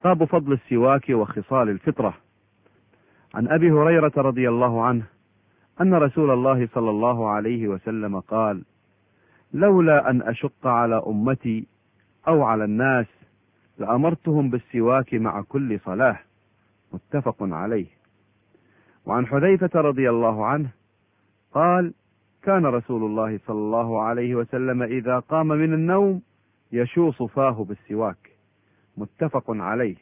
باب فضل السواك وخصال الفطرة. عن أبي هريرة رضي الله عنه أن رسول الله صلى الله عليه وسلم قال: لولا أن أشق على أمتي أو على الناس لأمرتهم بالسواك مع كل صلاة. متفق عليه. وعن حذيفة رضي الله عنه قال: كان رسول الله صلى الله عليه وسلم إذا قام من النوم يشوص فاه بالسواك. متفق عليه.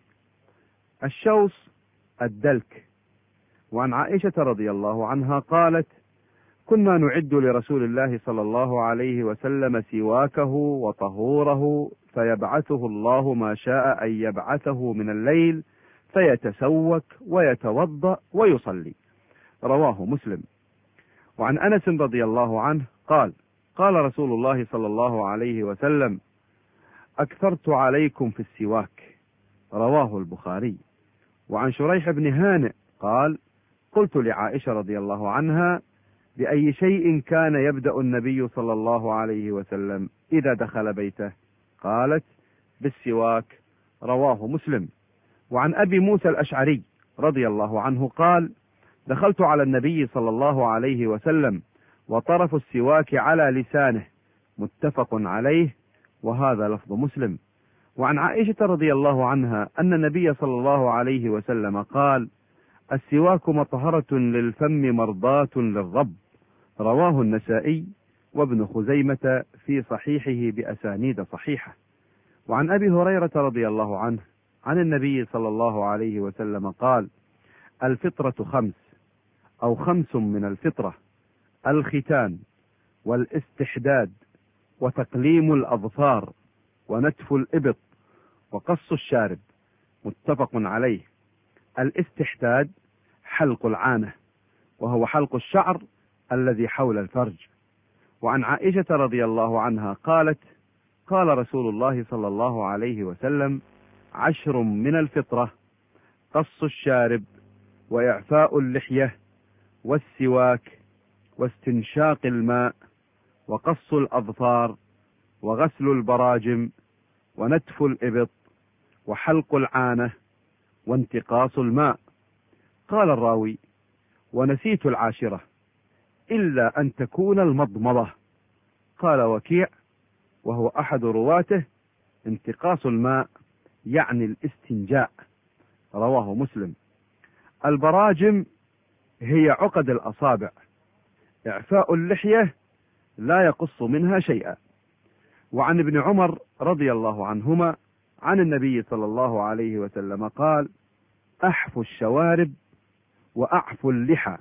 الشوص الدلك. وعن عائشة رضي الله عنها قالت: كنا نعد لرسول الله صلى الله عليه وسلم سواكه وطهوره فيبعثه الله ما شاء أن يبعثه من الليل فيتسوك ويتوضأ ويصلي. رواه مسلم. وعن أنس رضي الله عنه قال: قال رسول الله صلى الله عليه وسلم: أكثرت عليكم في السواك. رواه البخاري. وعن شريح بن هانئ قال: قلت لعائشة رضي الله عنها: بأي شيء كان يبدأ النبي صلى الله عليه وسلم إذا دخل بيته؟ قالت: بالسواك. رواه مسلم. وعن أبي موسى الأشعري رضي الله عنه قال: دخلت على النبي صلى الله عليه وسلم وطرف السواك على لسانه. متفق عليه، وهذا لفظ مسلم. وعن عائشة رضي الله عنها أن النبي صلى الله عليه وسلم قال: السواك مطهرة للفم مرضاة للرب. رواه النسائي وابن خزيمة في صحيحه بأسانيد صحيحة. وعن أبي هريرة رضي الله عنه عن النبي صلى الله عليه وسلم قال: الفطرة خمس أو خمس من الفطرة: الختان والاستحداد وتقليم الأظفار ونتف الإبط وقص الشارب. متفق عليه. الاستحداد حلق العانة، وهو حلق الشعر الذي حول الفرج. وعن عائشة رضي الله عنها قالت: قال رسول الله صلى الله عليه وسلم: 10 من الفطرة: قص الشارب وإعفاء اللحية والسواك واستنشاق الماء وقص الأظفار وغسل البراجم ونتف الإبط وحلق العانة وانتقاص الماء. قال الراوي: ونسيت 10 إلا أن تكون المضمضة. قال وكيع وهو أحد رواته: انتقاص الماء يعني الاستنجاء. رواه مسلم. البراجم هي عقد الأصابع. إعفاء اللحية لا يقص منها شيئا. وعن ابن عمر رضي الله عنهما عن النبي صلى الله عليه وسلم قال: أحفوا الشوارب وأعفوا اللحى.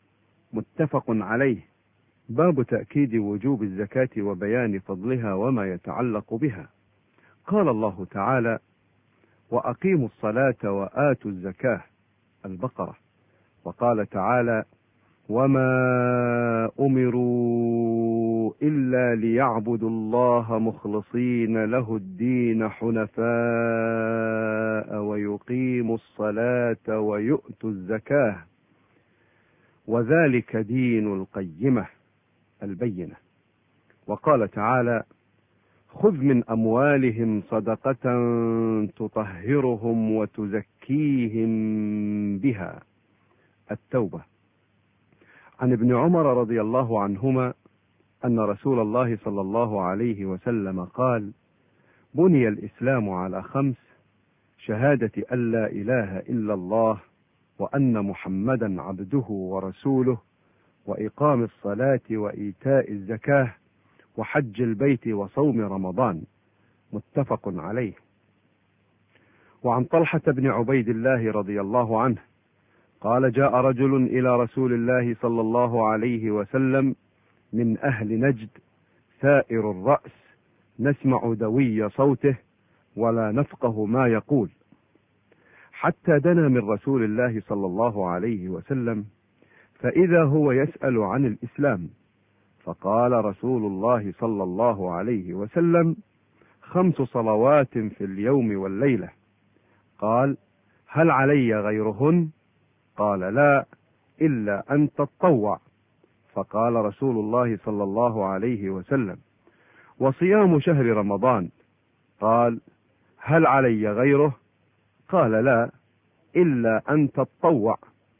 متفق عليه. باب تأكيد وجوب الزكاة وبيان فضلها وما يتعلق بها. قال الله تعالى: وأقيموا الصلاة وآتوا الزكاة. البقرة. وقال تعالى: وما أمروا إلا ليعبدوا الله مخلصين له الدين حنفاء ويقيموا الصلاة ويؤتوا الزكاة وذلك دين القيمة. البينة. وقال تعالى: خذ من أموالهم صدقة تطهرهم وتزكيهم بها. التوبة. عن ابن عمر رضي الله عنهما أن رسول الله صلى الله عليه وسلم قال: بني الإسلام على 5: شهادة أن لا إله إلا الله وأن محمدا عبده ورسوله وإقام الصلاة وإيتاء الزكاة وحج البيت وصوم رمضان. متفق عليه. وعن طلحة بن عبيد الله رضي الله عنه قال: جاء رجل إلى رسول الله صلى الله عليه وسلم من أهل نجد ثائر الرأس نسمع دوي صوته ولا نفقه ما يقول، حتى دنا من رسول الله صلى الله عليه وسلم فإذا هو يسأل عن الإسلام، فقال رسول الله صلى الله عليه وسلم: 5 صلوات في اليوم والليلة. قال: هل علي غيرهن؟ قال: لا، إلا أن تتطوع. فقال رسول الله صلى الله عليه وسلم: وصيام شهر رمضان؟ قال: هل علي غيره؟ قال: لا، إلا أن تتطوع.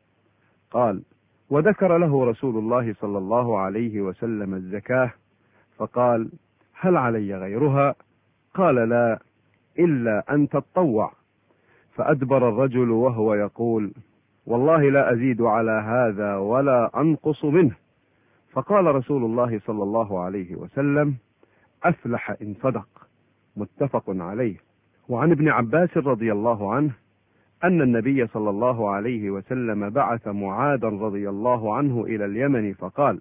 قال: وذكر له رسول الله صلى الله عليه وسلم الزكاة، فقال: هل علي غيرها؟ قال: لا، إلا أن تتطوع. فأدبر الرجل وهو يقول: والله لا أزيد على هذا ولا أنقص منه. فقال رسول الله صلى الله عليه وسلم: أفلح إن صدق. متفق عليه. وعن ابن عباس رضي الله عنه أن النبي صلى الله عليه وسلم بعث معاذا رضي الله عنه إلى اليمن فقال: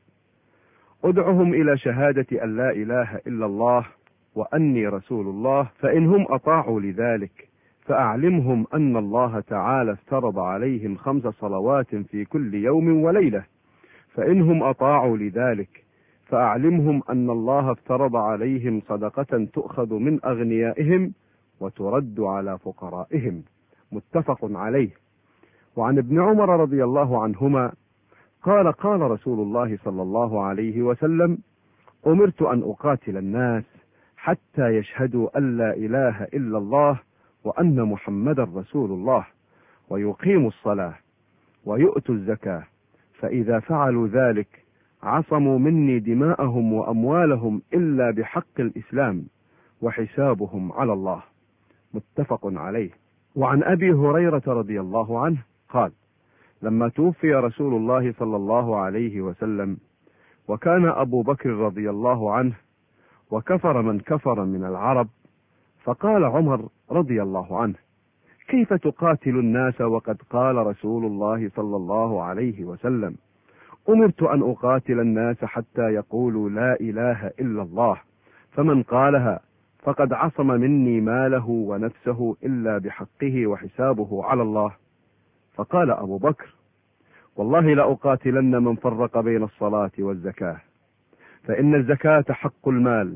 ادعهم إلى شهادة أن لا إله إلا الله وأني رسول الله، فإنهم أطاعوا لذلك فأعلمهم أن الله تعالى افترض عليهم 5 صلوات في كل يوم وليلة، فإنهم أطاعوا لذلك فأعلمهم أن الله افترض عليهم صدقة تؤخذ من أغنيائهم وترد على فقرائهم. متفق عليه. وعن ابن عمر رضي الله عنهما قال: قال رسول الله صلى الله عليه وسلم: أمرت أن أقاتل الناس حتى يشهدوا أن لا إله إلا الله وأن محمدا رسول الله، ويقيموا الصلاة ويؤتوا الزكاة، فإذا فعلوا ذلك عصموا مني دماءهم وأموالهم إلا بحق الإسلام، وحسابهم على الله. متفق عليه. وعن أبي هريرة رضي الله عنه قال: لما توفي رسول الله صلى الله عليه وسلم وكان أبو بكر رضي الله عنه وكفر من كفر من العرب، فقال عمر رضي الله عنه: كيف تقاتل الناس وقد قال رسول الله صلى الله عليه وسلم: أمرت أن أقاتل الناس حتى يقولوا لا إله إلا الله، فمن قالها فقد عصم مني ماله ونفسه إلا بحقه وحسابه على الله. فقال أبو بكر: والله لأقاتلن من فرق بين الصلاة والزكاة، فإن الزكاة حق المال،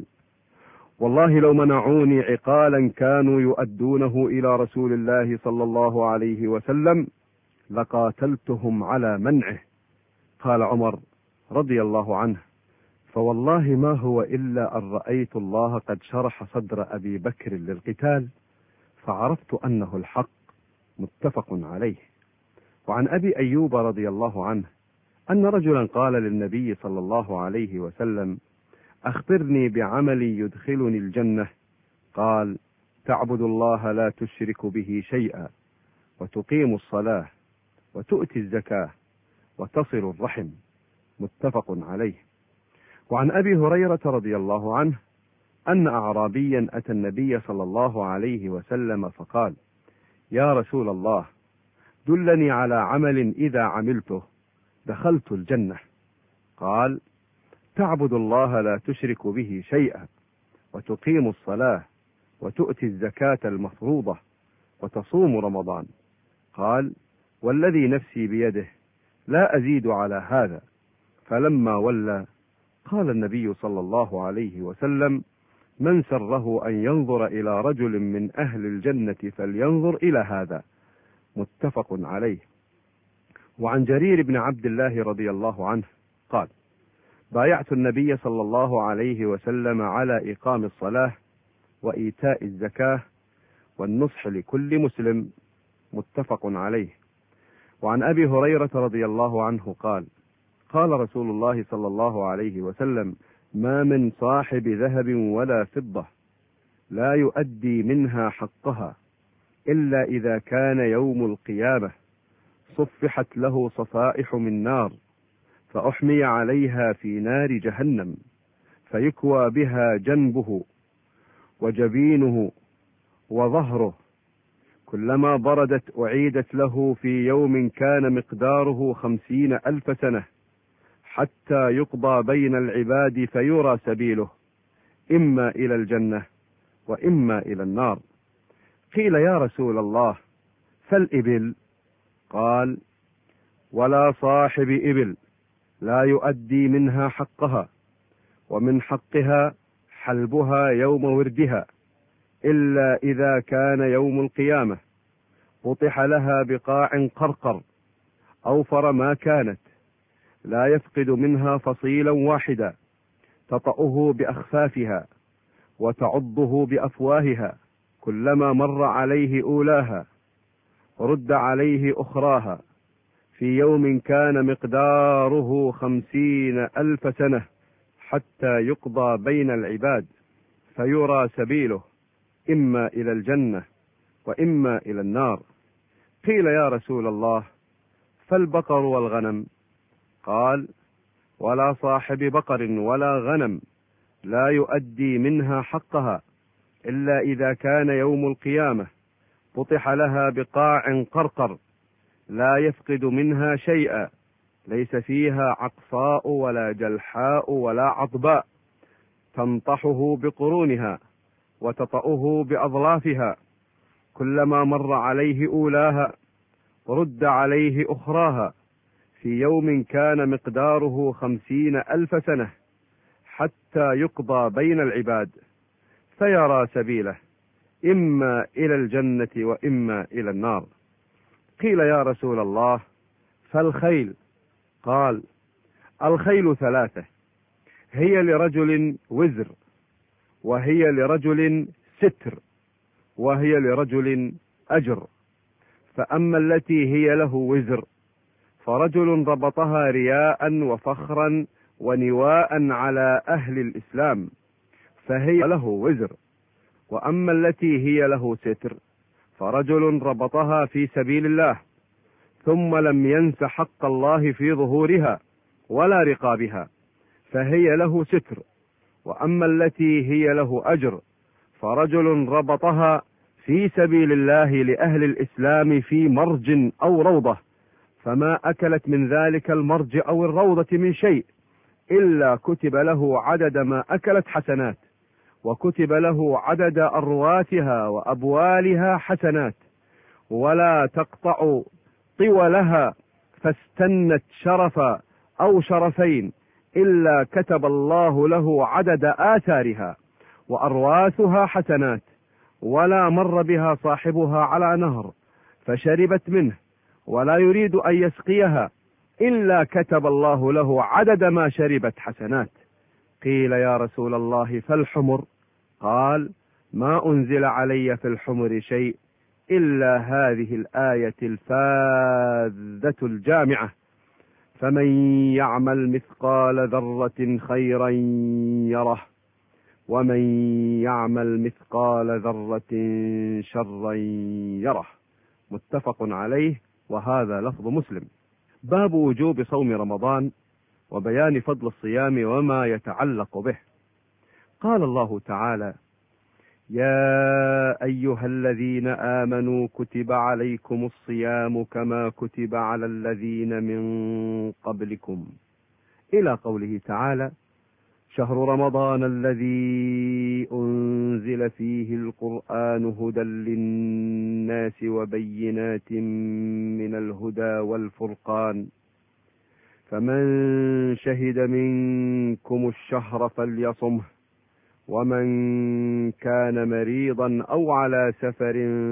والله لو منعوني عقالا كانوا يؤدونه إلى رسول الله صلى الله عليه وسلم لقاتلتهم على منعه. قال عمر رضي الله عنه: فوالله ما هو إلا أن رأيت الله قد شرح صدر أبي بكر للقتال فعرفت أنه الحق. متفق عليه. وعن أبي أيوب رضي الله عنه أن رجلا قال للنبي صلى الله عليه وسلم: أخبرني بعمل يدخلني الجنة. قال: تعبد الله لا تشرك به شيئا، وتقيم الصلاة، وتؤتي الزكاة، وتصل الرحم. متفق عليه. وعن أبي هريرة رضي الله عنه أن أعرابيا أتى النبي صلى الله عليه وسلم فقال: يا رسول الله، دلني على عمل إذا عملته دخلت الجنة. قال: تعبد الله لا تشرك به شيئا، وتقيم الصلاة، وتؤتي الزكاة المفروضة، وتصوم رمضان. قال: والذي نفسي بيده لا أزيد على هذا. فلما ولى قال النبي صلى الله عليه وسلم: من سره أن ينظر إلى رجل من أهل الجنة فلينظر إلى هذا. متفق عليه. وعن جرير بن عبد الله رضي الله عنه قال: بايعت النبي صلى الله عليه وسلم على إقام الصلاة وإيتاء الزكاة والنصح لكل مسلم. متفق عليه. وعن أبي هريرة رضي الله عنه قال: قال رسول الله صلى الله عليه وسلم: ما من صاحب ذهب ولا فضة لا يؤدي منها حقها إلا إذا كان يوم القيامة صفحت له صفائح من نار، فأحمي عليها في نار جهنم، فيكوى بها جنبه وجبينه وظهره، كلما بردت أعيدت له في يوم كان مقداره 50,000 سنة، حتى يقضى بين العباد فيرى سبيله إما إلى الجنة وإما إلى النار. قيل: يا رسول الله، فالإبل؟ قال: ولا صاحب إبل لا يؤدي منها حقها، ومن حقها حلبها يوم وردها، إلا إذا كان يوم القيامة قطح لها بقاع قرقر أوفر ما كانت، لا يفقد منها فصيلا واحدا، تطأه بأخفافها وتعضه بأفواهها، كلما مر عليه أولاها رد عليه أخراها في يوم كان مقداره 50,000 سنة حتى يقضى بين العباد، فيرى سبيله إما إلى الجنة وإما إلى النار. قيل يا رسول الله فالبقر والغنم؟ قال ولا صاحب بقر ولا غنم لا يؤدي منها حقها إلا إذا كان يوم القيامة فتح لها بقاع قرقر لا يفقد منها شيئا، ليس فيها عقصاء ولا جلحاء ولا عضباء، تنطحه بقرونها وتطأه بأظلافها، كلما مر عليه أولاها رد عليه أخراها في يوم كان مقداره 50,000 سنة حتى يقضى بين العباد، فيرى سبيله إما إلى الجنة وإما إلى النار. قيل يا رسول الله فالخيل؟ قال الخيل 3، هي لرجل وزر، وهي لرجل ستر، وهي لرجل أجر. فأما التي هي له وزر فرجل ربطها رياء وفخرا ونواء على أهل الإسلام فهي له وزر، وأما التي هي له ستر فرجل ربطها في سبيل الله ثم لم ينس حق الله في ظهورها ولا رقابها فهي له ستر، وأما التي هي له أجر فرجل ربطها في سبيل الله لأهل الإسلام في مرج أو روضة، فما أكلت من ذلك المرج أو الروضة من شيء إلا كتب له عدد ما أكلت حسنات، وكتب له عدد أرواتها وأبوالها حسنات، ولا تقطع طولها فاستنت شرفا أو شرفين إلا كتب الله له عدد آثارها وأرواثها حسنات، ولا مر بها صاحبها على نهر فشربت منه ولا يريد أن يسقيها إلا كتب الله له عدد ما شربت حسنات. قيل يا رسول الله فالحمر؟ قال ما أنزل علي في الحمر شيء إلا هذه الآية الفاذة الجامعة: فمن يعمل مثقال ذرة خيرا يره ومن يعمل مثقال ذرة شرا يره. متفق عليه، وهذا لفظ مسلم. باب وجوب صوم رمضان وبيان فضل الصيام وما يتعلق به. قال الله تعالى: يا أيها الذين آمنوا كتب عليكم الصيام كما كتب على الذين من قبلكم، إلى قوله تعالى: شهر رمضان الذي أنزل فيه القرآن هدى للناس وبينات من الهدى والفرقان، فمن شهد منكم الشهر فليصمه، ومن كان مريضا أو على سفر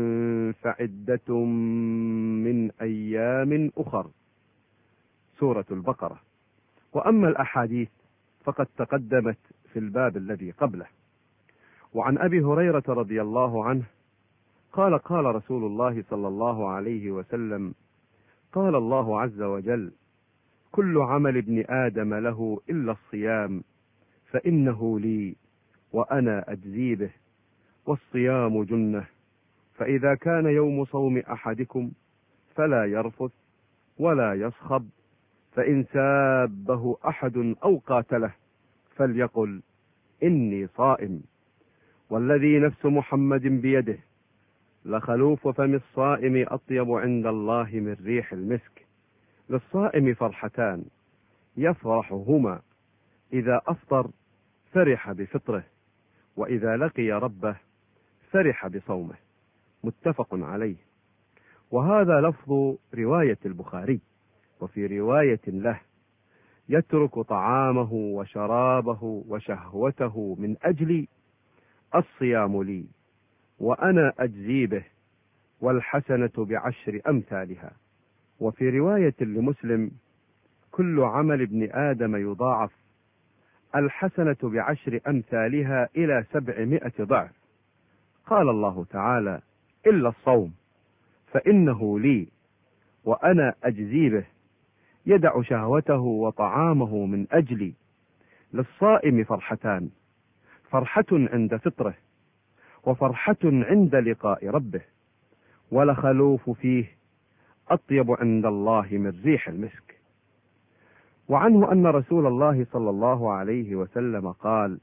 فعدة من أيام أخر. سورة البقرة. وأما الأحاديث فقد تقدمت في الباب الذي قبله. وعن أبي هريرة رضي الله عنه قال: قال رسول الله صلى الله عليه وسلم: قال الله عز وجل: كل عمل ابن آدم له إلا الصيام فإنه لي وأنا أجزي به، والصيام جنة، فإذا كان يوم صوم أحدكم فلا يرفث ولا يصخب، فإن سابه أحد أو قاتله فليقل إني صائم، والذي نفس محمد بيده لخلوف فم الصائم أطيب عند الله من ريح المسك. للصائم فرحتان يفرحهما: إذا أفطر فرح بفطره، وإذا لقي ربه فرح بصومه. متفق عليه. وهذا لفظ رواية البخاري. وفي رواية له: يترك طعامه وشرابه وشهوته من أجلي، الصيام لي وأنا أجزي به، والحسنة بعشر أمثالها. وفي رواية لمسلم: كل عمل ابن آدم يضاعف، الحسنة بعشر أمثالها إلى 700 ضعف. قال الله تعالى: إلا الصوم، فإنه لي وأنا أجزي به، يدع شهوته وطعامه من أجلي. للصائم فرحتان: فرحة عند فطره، وفرحة عند لقاء ربه، ولخلوف فيه أطيب عند الله من ريح المسك. وعنه أن رسول الله صلى الله عليه وسلم قال: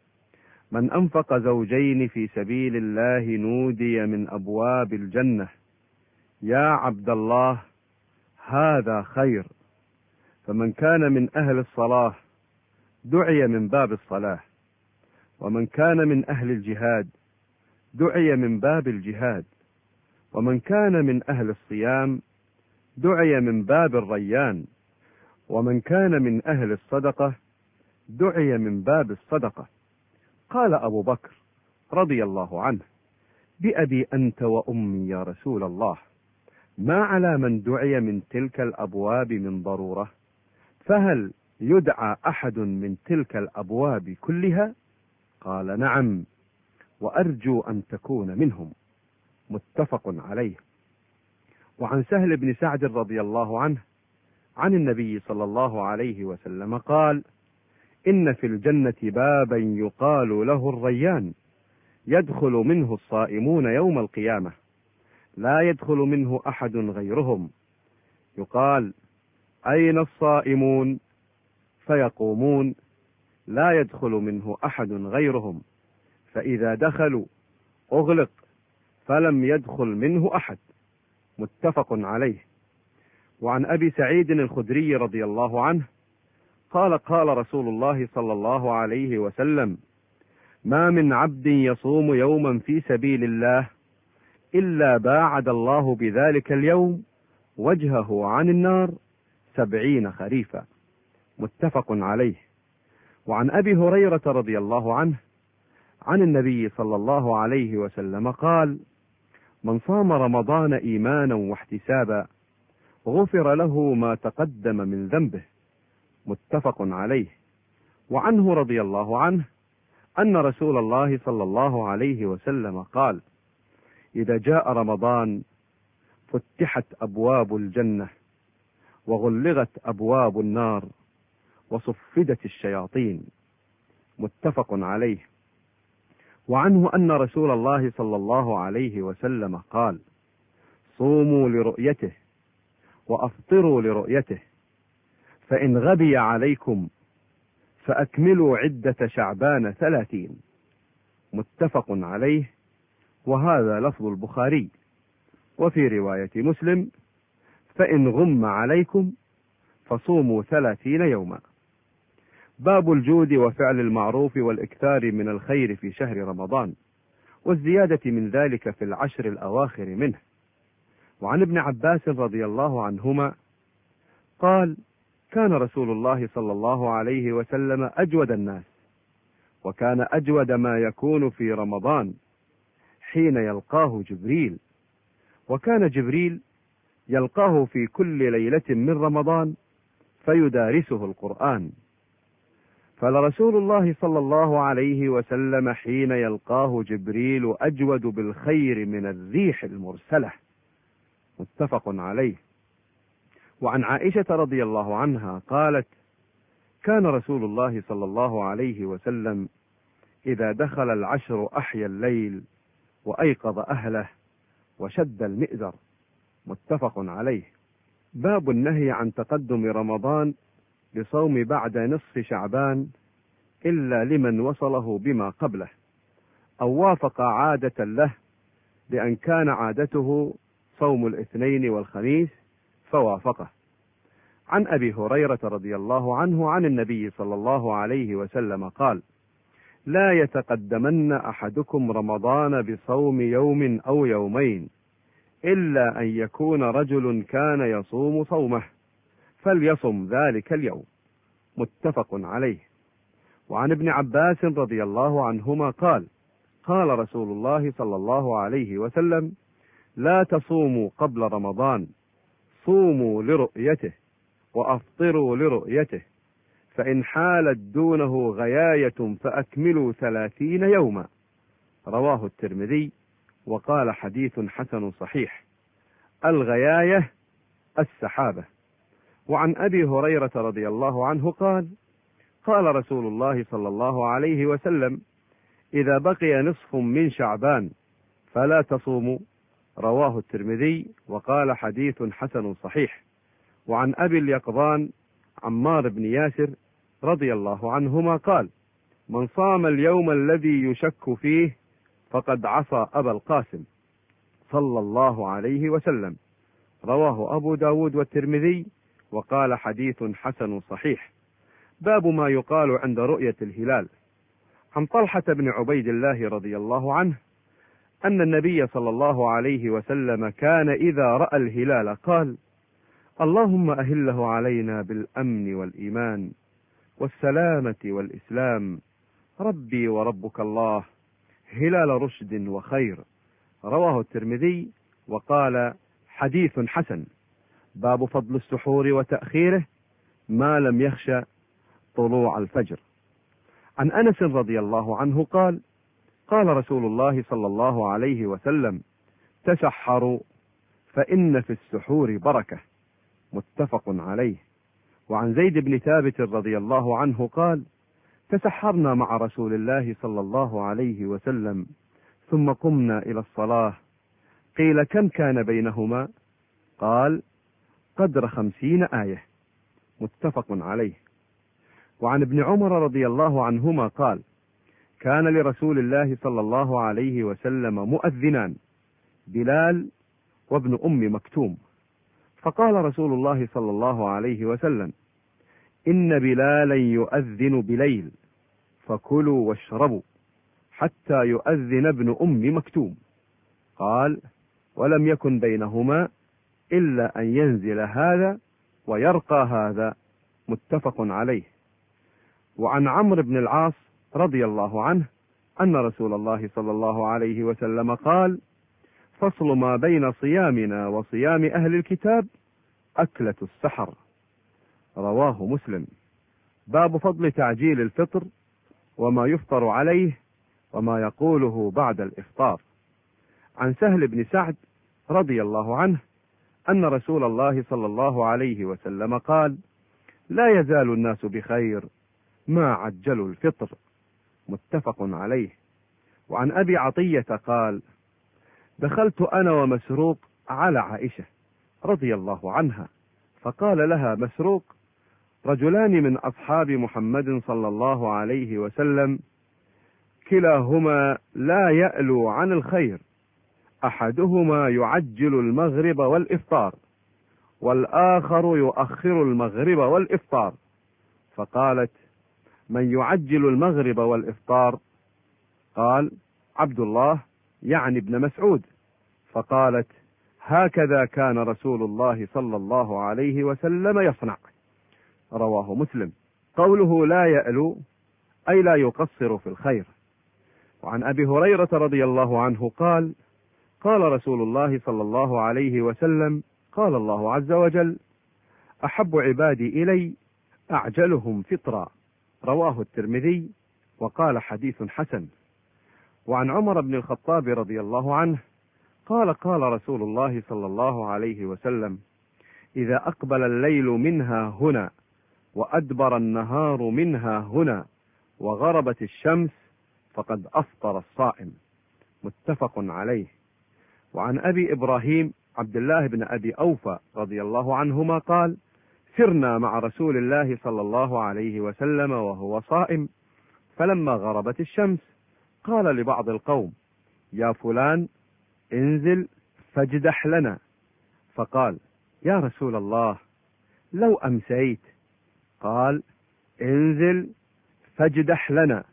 من أنفق زوجين في سبيل الله نودي من أبواب الجنة: يا عبد الله هذا خير. فمن كان من أهل الصلاة دعي من باب الصلاة، ومن كان من أهل الجهاد دعي من باب الجهاد، ومن كان من أهل الصيام دعي من باب الريان، ومن كان من أهل الصدقة دعي من باب الصدقة. قال أبو بكر رضي الله عنه: بأبي أنت وأمي يا رسول الله، ما على من دعي من تلك الأبواب من ضرورة؟ فهل يدعى أحد من تلك الأبواب كلها؟ قال: نعم، وأرجو أن تكون منهم. متفق عليه. وعن سهل بن سعد رضي الله عنه عن النبي صلى الله عليه وسلم قال: إن في الجنة بابا يقال له الريان، يدخل منه الصائمون يوم القيامة، لا يدخل منه أحد غيرهم. يقال: أين الصائمون؟ فيقومون: لا يدخل منه أحد غيرهم. فإذا دخلوا أغلق فلم يدخل منه أحد. متفق عليه. وعن أبي سعيد الخدري رضي الله عنه قال: قال رسول الله صلى الله عليه وسلم: ما من عبد يصوم يوما في سبيل الله إلا باعد الله بذلك اليوم وجهه عن النار 70 خريفا. متفق عليه. وعن أبي هريرة رضي الله عنه عن النبي صلى الله عليه وسلم قال: من صام رمضان إيمانا واحتسابا غفر له ما تقدم من ذنبه. متفق عليه. وعنه رضي الله عنه أن رسول الله صلى الله عليه وسلم قال: إذا جاء رمضان فتحت أبواب الجنة وغلغت أبواب النار وصفدت الشياطين. متفق عليه. وعنه أن رسول الله صلى الله عليه وسلم قال: صوموا لرؤيته وأفطروا لرؤيته، فإن غبي عليكم فأكملوا عدة شعبان 30. متفق عليه. وهذا لفظ البخاري. وفي رواية مسلم: فإن غم عليكم فصوموا 30 يوما. باب الجود وفعل المعروف والإكثار من الخير في شهر رمضان، والزيادة من ذلك في العشر الأواخر منه. وعن ابن عباس رضي الله عنهما قال: كان رسول الله صلى الله عليه وسلم أجود الناس، وكان أجود ما يكون في رمضان حين يلقاه جبريل، وكان جبريل يلقاه في كل ليلة من رمضان فيدارسه القرآن، فلرسول الله صلى الله عليه وسلم حين يلقاه جبريل أجود بالخير من الريح المرسلة. متفق عليه. وعن عائشة رضي الله عنها قالت: كان رسول الله صلى الله عليه وسلم إذا دخل العشر أحيا الليل وأيقظ أهله وشد المئزر. متفق عليه. باب النهي عن تقدم رمضان بصوم بعد نصف شعبان إلا لمن وصله بما قبله أو وافق عادة له، لأن كان عادته صوم الاثنين والخميس فوافقه. عن أبي هريرة رضي الله عنه عن النبي صلى الله عليه وسلم قال: لا يتقدمن أحدكم رمضان بصوم يوم أو يومين إلا أن يكون رجل كان يصوم صومه فليصم ذلك اليوم. متفق عليه. وعن ابن عباس رضي الله عنهما قال: قال رسول الله صلى الله عليه وسلم: لا تصوموا قبل رمضان، صوموا لرؤيته وأفطروا لرؤيته، فإن حالت دونه غياية فأكملوا 30 يوما. رواه الترمذي وقال: حديث حسن صحيح. الغياية السحابة. وعن أبي هريرة رضي الله عنه قال: قال رسول الله صلى الله عليه وسلم: إذا بقي نصف من شعبان فلا تصوموا. رواه الترمذي وقال: حديث حسن صحيح. وعن أبي اليقظان عمار بن ياسر رضي الله عنهما قال: من صام اليوم الذي يشك فيه فقد عصى أبا القاسم صلى الله عليه وسلم. رواه أبو داود والترمذي وقال: حديث حسن صحيح. باب ما يقال عند رؤية الهلال. عن طلحة بن عبيد الله رضي الله عنه أن النبي صلى الله عليه وسلم كان إذا رأى الهلال قال: اللهم أهله علينا بالأمن والإيمان والسلامة والإسلام، ربي وربك الله، هلال رشد وخير. رواه الترمذي وقال: حديث حسن. باب فضل السحور وتأخيره ما لم يخشى طلوع الفجر. عن أنس رضي الله عنه قال: قال رسول الله صلى الله عليه وسلم: تسحروا فإن في السحور بركة. متفق عليه. وعن زيد بن ثابت رضي الله عنه قال: تسحرنا مع رسول الله صلى الله عليه وسلم ثم قمنا إلى الصلاة، قيل: كم كان بينهما؟ قال: قدر 50 آية. متفق عليه. وعن ابن عمر رضي الله عنهما قال: كان لرسول الله صلى الله عليه وسلم مؤذنان، بلال وابن أم مكتوم، فقال رسول الله صلى الله عليه وسلم: إن بلالا يؤذن بليل فكلوا واشربوا حتى يؤذن ابن أم مكتوم. قال: ولم يكن بينهما إلا أن ينزل هذا ويرقى هذا. متفق عليه. وعن عمرو بن العاص رضي الله عنه أن رسول الله صلى الله عليه وسلم قال: فصل ما بين صيامنا وصيام أهل الكتاب أكلة السحر. رواه مسلم. باب فضل تعجيل الفطر وما يفطر عليه وما يقوله بعد الإفطار. عن سهل بن سعد رضي الله عنه أن رسول الله صلى الله عليه وسلم قال: لا يزال الناس بخير ما عجلوا الفطر. متفق عليه. وعن أبي عطية قال: دخلت أنا ومسروق على عائشة رضي الله عنها، فقال لها مسروق: رجلان من أصحاب محمد صلى الله عليه وسلم كلاهما لا يألو عن الخير، أحدهما يعجل المغرب والإفطار والآخر يؤخر المغرب والإفطار. فقالت: من يعجل المغرب والإفطار؟ قال: عبد الله يعني ابن مسعود. فقالت: هكذا كان رسول الله صلى الله عليه وسلم يصنع. رواه مسلم. قوله لا يألو أي لا يقصر في الخير. وعن أبي هريرة رضي الله عنه قال: قال رسول الله صلى الله عليه وسلم: قال الله عز وجل: أحب عبادي إلي أعجلهم فطرا. رواه الترمذي وقال: حديث حسن. وعن عمر بن الخطاب رضي الله عنه قال: قال رسول الله صلى الله عليه وسلم: إذا أقبل الليل منها هنا وأدبر النهار منها هنا وغربت الشمس فقد أفطر الصائم. متفق عليه. وعن أبي إبراهيم عبد الله بن أبي أوفى رضي الله عنهما قال: سرنا مع رسول الله صلى الله عليه وسلم وهو صائم، فلما غربت الشمس قال لبعض القوم: يا فلان انزل فاجدح لنا. فقال: يا رسول الله لو أمسيت. قال: انزل فاجدح لنا.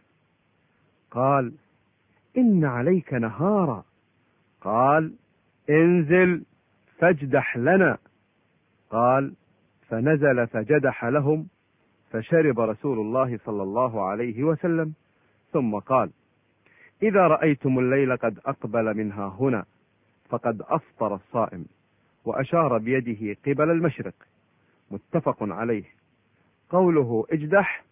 قال: إن عليك نهارا. قال: انزل فاجدح لنا. قال: فنزل فجدح لهم، فشرب رسول الله صلى الله عليه وسلم، ثم قال: إذا رأيتم الليل قد أقبل منها هنا فقد أفطر الصائم، وأشار بيده قبل المشرق. متفق عليه. قوله اجدح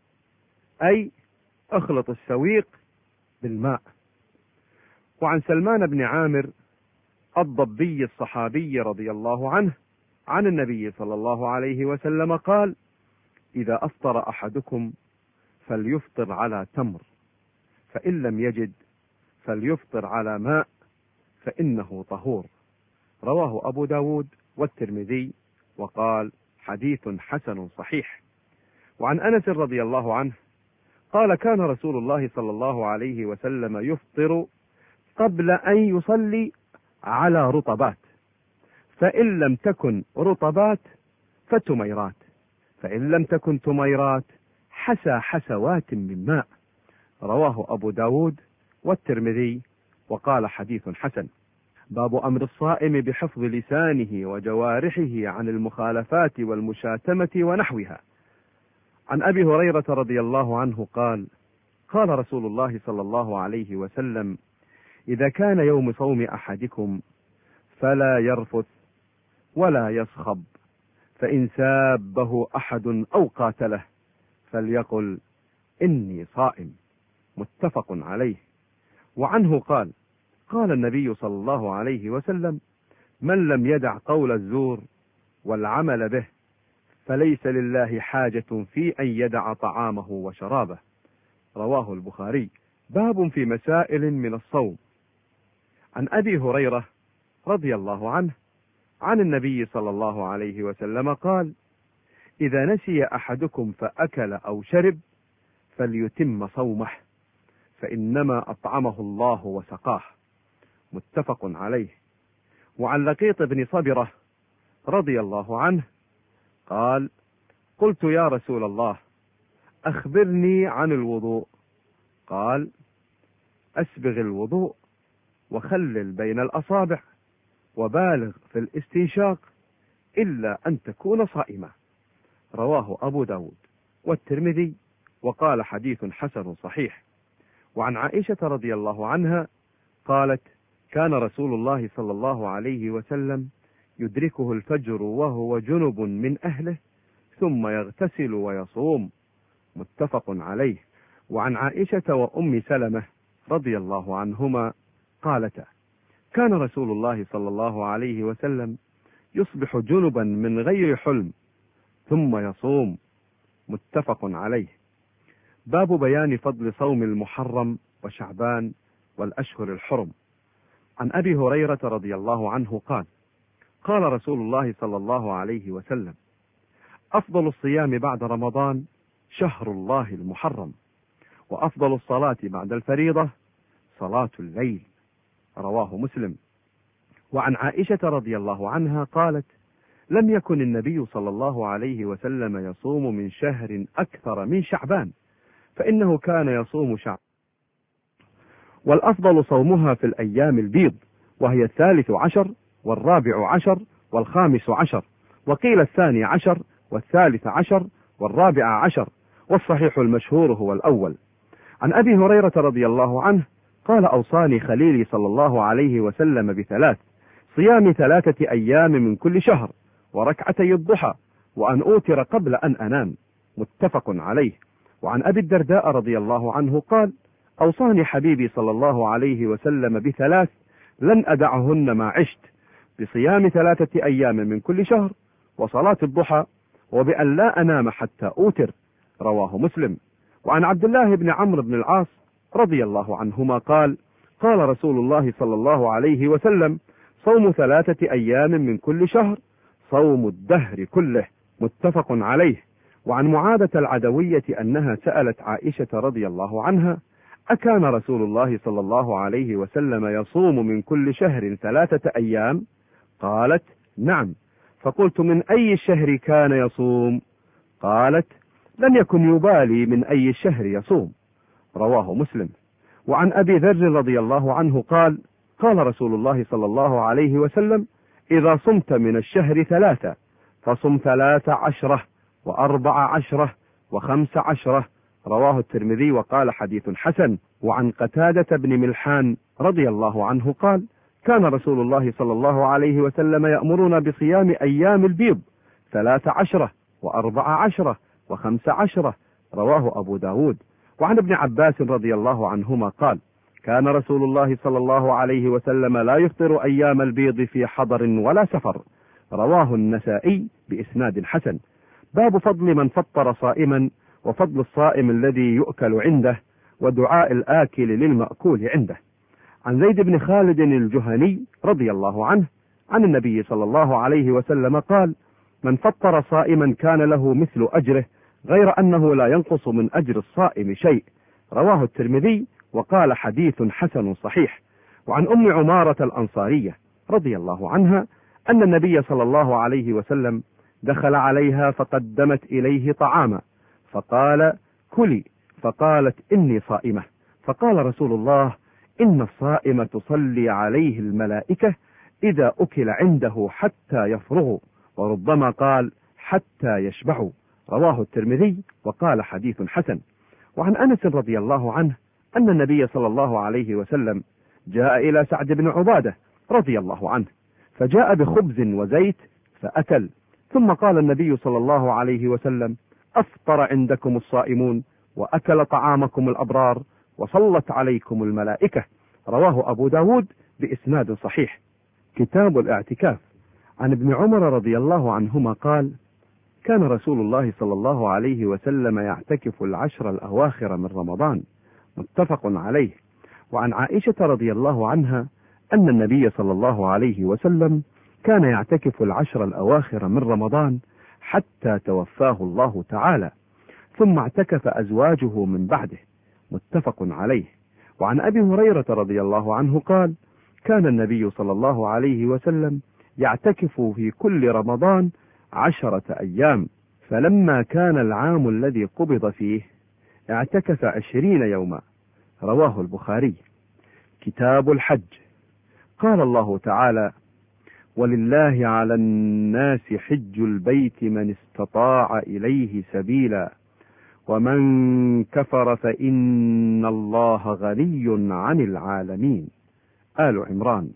أي اخلط السويق بالماء. وعن سلمان بن عامر الضبي الصحابي رضي الله عنه عن النبي صلى الله عليه وسلم قال: إذا أفطر أحدكم فليفطر على تمر، فإن لم يجد فليفطر على ماء، فإنه طهور. رواه أبو داود والترمذي، وقال: حديث حسن صحيح. وعن أنس رضي الله عنه قال: كان رسول الله صلى الله عليه وسلم يفطر قبل أن يصلي على رطبات، فإن لم تكن رطبات فتميرات، فإن لم تكن تميرات حسى حسوات من ماء. رواه أبو داود والترمذي، وقال: حديث حسن. باب أمر الصائم بحفظ لسانه وجوارحه عن المخالفات والمشاتمة ونحوها. عن أبي هريرة رضي الله عنه قال: قال رسول الله صلى الله عليه وسلم: إذا كان يوم صوم أحدكم فلا يرفث ولا يصخب، فإن سابه أحد أو قاتله فليقل: إني صائم. متفق عليه. وعنه قال: قال النبي صلى الله عليه وسلم: من لم يدع قول الزور والعمل به فليس لله حاجة في أن يدع طعامه وشرابه. رواه البخاري. باب في مسائل من الصوم. عن أبي هريرة رضي الله عنه عن النبي صلى الله عليه وسلم قال: إذا نسي أحدكم فأكل أو شرب فليتم صومه، فإنما أطعمه الله وسقاه. متفق عليه. وعن لقيط بن صبرة رضي الله عنه قال: قلت: يا رسول الله، أخبرني عن الوضوء. قال: أسبغ الوضوء وخلل بين الأصابع وبالغ في الاستنشاق إلا أن تكون صائما. رواه أبو داود والترمذي، وقال: حديث حسن صحيح. وعن عائشة رضي الله عنها قالت: كان رسول الله صلى الله عليه وسلم يدركه الفجر وهو جنب من أهله ثم يغتسل ويصوم. متفق عليه. وعن عائشة وأم سلمة رضي الله عنهما قالتا: كان رسول الله صلى الله عليه وسلم يصبح جنبا من غير حلم ثم يصوم. متفق عليه. باب بيان فضل صوم المحرم وشعبان والأشهر الحرم. عن أبي هريرة رضي الله عنه قال: قال رسول الله صلى الله عليه وسلم: أفضل الصيام بعد رمضان شهر الله المحرم، وأفضل الصلاة بعد الفريضة صلاة الليل. رواه مسلم. وعن عائشة رضي الله عنها قالت: لم يكن النبي صلى الله عليه وسلم يصوم من شهر أكثر من شعبان، فإنه كان يصوم شعبان، والأفضل صومها في الأيام البيض، وهي 13 و14 و15، وقيل 12 و13 و14، والصحيح المشهور هو الأول. عن أبي هريرة رضي الله عنه قال: أوصاني خليلي صلى الله عليه وسلم ب3: صيام 3 أيام من كل شهر، وركعتي الضحى، وأن أوتر قبل أن أنام. متفق عليه. وعن أبي الدرداء رضي الله عنه قال: أوصاني حبيبي صلى الله عليه وسلم ب3 لن أدعهن ما عشت: بصيام 3 أيام من كل شهر، وصلاة الضحى، وبأن لا أنام حتى أوتر. رواه مسلم. وعن عبد الله بن عمرو بن العاص رضي الله عنهما قال: قال رسول الله صلى الله عليه وسلم: صوم 3 أيام من كل شهر صوم الدهر كله. متفق عليه. وعن معاذة العدوية أنها سألت عائشة رضي الله عنها: أكان رسول الله صلى الله عليه وسلم يصوم من كل شهر 3 أيام؟ قالت: نعم. فقلت: من أي الشهر كان يصوم؟ قالت: لم يكن يبالي من أي الشهر يصوم. رواه مسلم. وعن أبي ذر رضي الله عنه قال: قال رسول الله صلى الله عليه وسلم: إذا صمت من الشهر 3 فصم 13 و14 و15. رواه الترمذي، وقال: حديث حسن. وعن قتادة بن ملحان رضي الله عنه قال: كان رسول الله صلى الله عليه وسلم يأمرنا بصيام أيام البيض 13 و14 و15. رواه أبو داود. وعن ابن عباس رضي الله عنهما قال: كان رسول الله صلى الله عليه وسلم لا يفطر أيام البيض في حضر ولا سفر. رواه النسائي بإسناد حسن. باب فضل من فطر صائما، وفضل الصائم الذي يؤكل عنده، ودعاء الآكل للمأكول عنده. عن زيد بن خالد الجهني رضي الله عنه عن النبي صلى الله عليه وسلم قال: من فطر صائما كان له مثل أجره، غير أنه لا ينقص من أجر الصائم شيء. رواه الترمذي وقال: حديث حسن صحيح. وعن أم عمارة الأنصارية رضي الله عنها أن النبي صلى الله عليه وسلم دخل عليها فقدمت إليه طعاما فقال: كلي، فقالت: إني صائمة. فقال رسول الله: إن الصائم تصلي عليه الملائكة إذا أكل عنده حتى يفرغوا، وربما قال: حتى يشبعوا. رواه الترمذي وقال: حديث حسن. وعن أنس رضي الله عنه أن النبي صلى الله عليه وسلم جاء إلى سعد بن عبادة رضي الله عنه فجاء بخبز وزيت فأكل، ثم قال النبي صلى الله عليه وسلم: أفطر عندكم الصائمون، وأكل طعامكم الأبرار، وصلت عليكم الملائكة. رواه أبو داود بإسناد صحيح. كتاب الاعتكاف. عن ابن عمر رضي الله عنهما قال: كان رسول الله صلى الله عليه وسلم يعتكف العشر الأواخر من رمضان. متفق عليه. وعن عائشة رضي الله عنها أن النبي صلى الله عليه وسلم كان يعتكف العشر الأواخر من رمضان حتى توفاه الله تعالى، ثم اعتكف أزواجه من بعده. متفق عليه. وعن أبي هريرة رضي الله عنه قال: كان النبي صلى الله عليه وسلم يعتكف في كل رمضان 10 أيام، فلما كان العام الذي قبض فيه اعتكف 20 يوما. رواه البخاري. كتاب الحج. قال الله تعالى: ولله على الناس حج البيت من استطاع إليه سبيلا، ومن كفر فإن الله غني عن العالمين. آل عمران.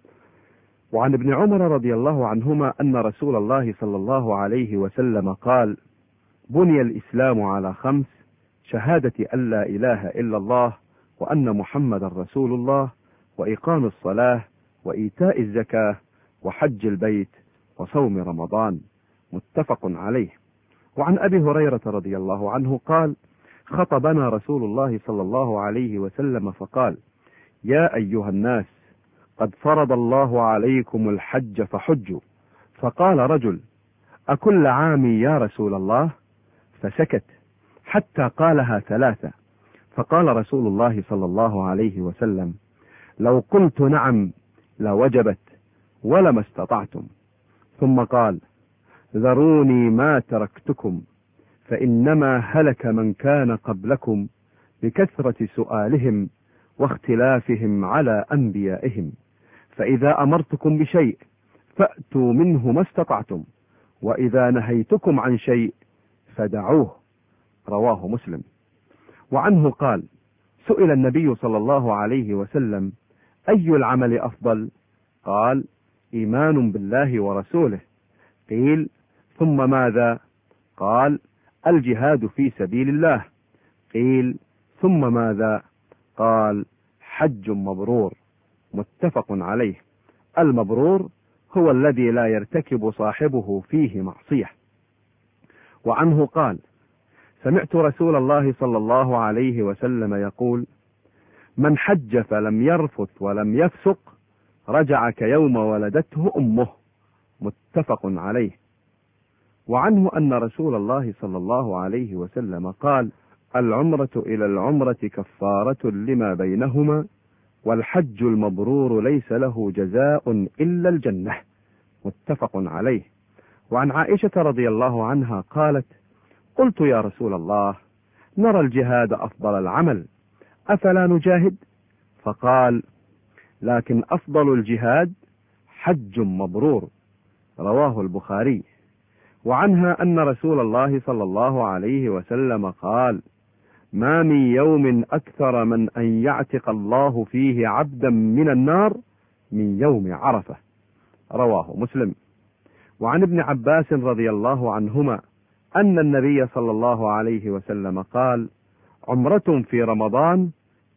وعن ابن عمر رضي الله عنهما أن رسول الله صلى الله عليه وسلم قال: بني الإسلام على 5: شهادة أن لا إله إلا الله، وأن محمد رسول الله، وإقام الصلاة، وإيتاء الزكاة، وحج البيت، وصوم رمضان. متفق عليه. وعن أبي هريرة رضي الله عنه قال: خطبنا رسول الله صلى الله عليه وسلم فقال: يا أيها الناس، قد فرض الله عليكم الحج فحجوا. فقال رجل: أكل عام يا رسول الله؟ فسكت حتى قالها 3. فقال رسول الله صلى الله عليه وسلم: لو قلت نعم لوجبت ولما استطعتم. ثم قال: ذروني ما تركتكم، فإنما هلك من كان قبلكم بكثرة سؤالهم واختلافهم على أنبيائهم، فإذا أمرتكم بشيء فأتوا منه ما استطعتم، وإذا نهيتكم عن شيء فدعوه. رواه مسلم. وعنه قال: سئل النبي صلى الله عليه وسلم: أي العمل أفضل؟ قال: إيمان بالله ورسوله. قيل: ثم ماذا؟ قال: الجهاد في سبيل الله. قيل: ثم ماذا؟ قال: حج مبرور. متفق عليه. المبرور هو الذي لا يرتكب صاحبه فيه معصية. وعنه قال: سمعت رسول الله صلى الله عليه وسلم يقول: من حج فلم يرفث ولم يفسق رجع كيوم ولدته أمه. متفق عليه. وعنه أن رسول الله صلى الله عليه وسلم قال: العمرة إلى العمرة كفارة لما بينهما، والحج المبرور ليس له جزاء إلا الجنة. متفق عليه. وعن عائشة رضي الله عنها قالت: قلت يا رسول الله، نرى الجهاد أفضل العمل، أفلا نجاهد؟ فقال: لكن أفضل الجهاد حج مبرور. رواه البخاري. وعنها أن رسول الله صلى الله عليه وسلم قال: ما من يوم أكثر من أن يعتق الله فيه عبدا من النار من يوم عرفة. رواه مسلم. وعن ابن عباس رضي الله عنهما أن النبي صلى الله عليه وسلم قال: عمرة في رمضان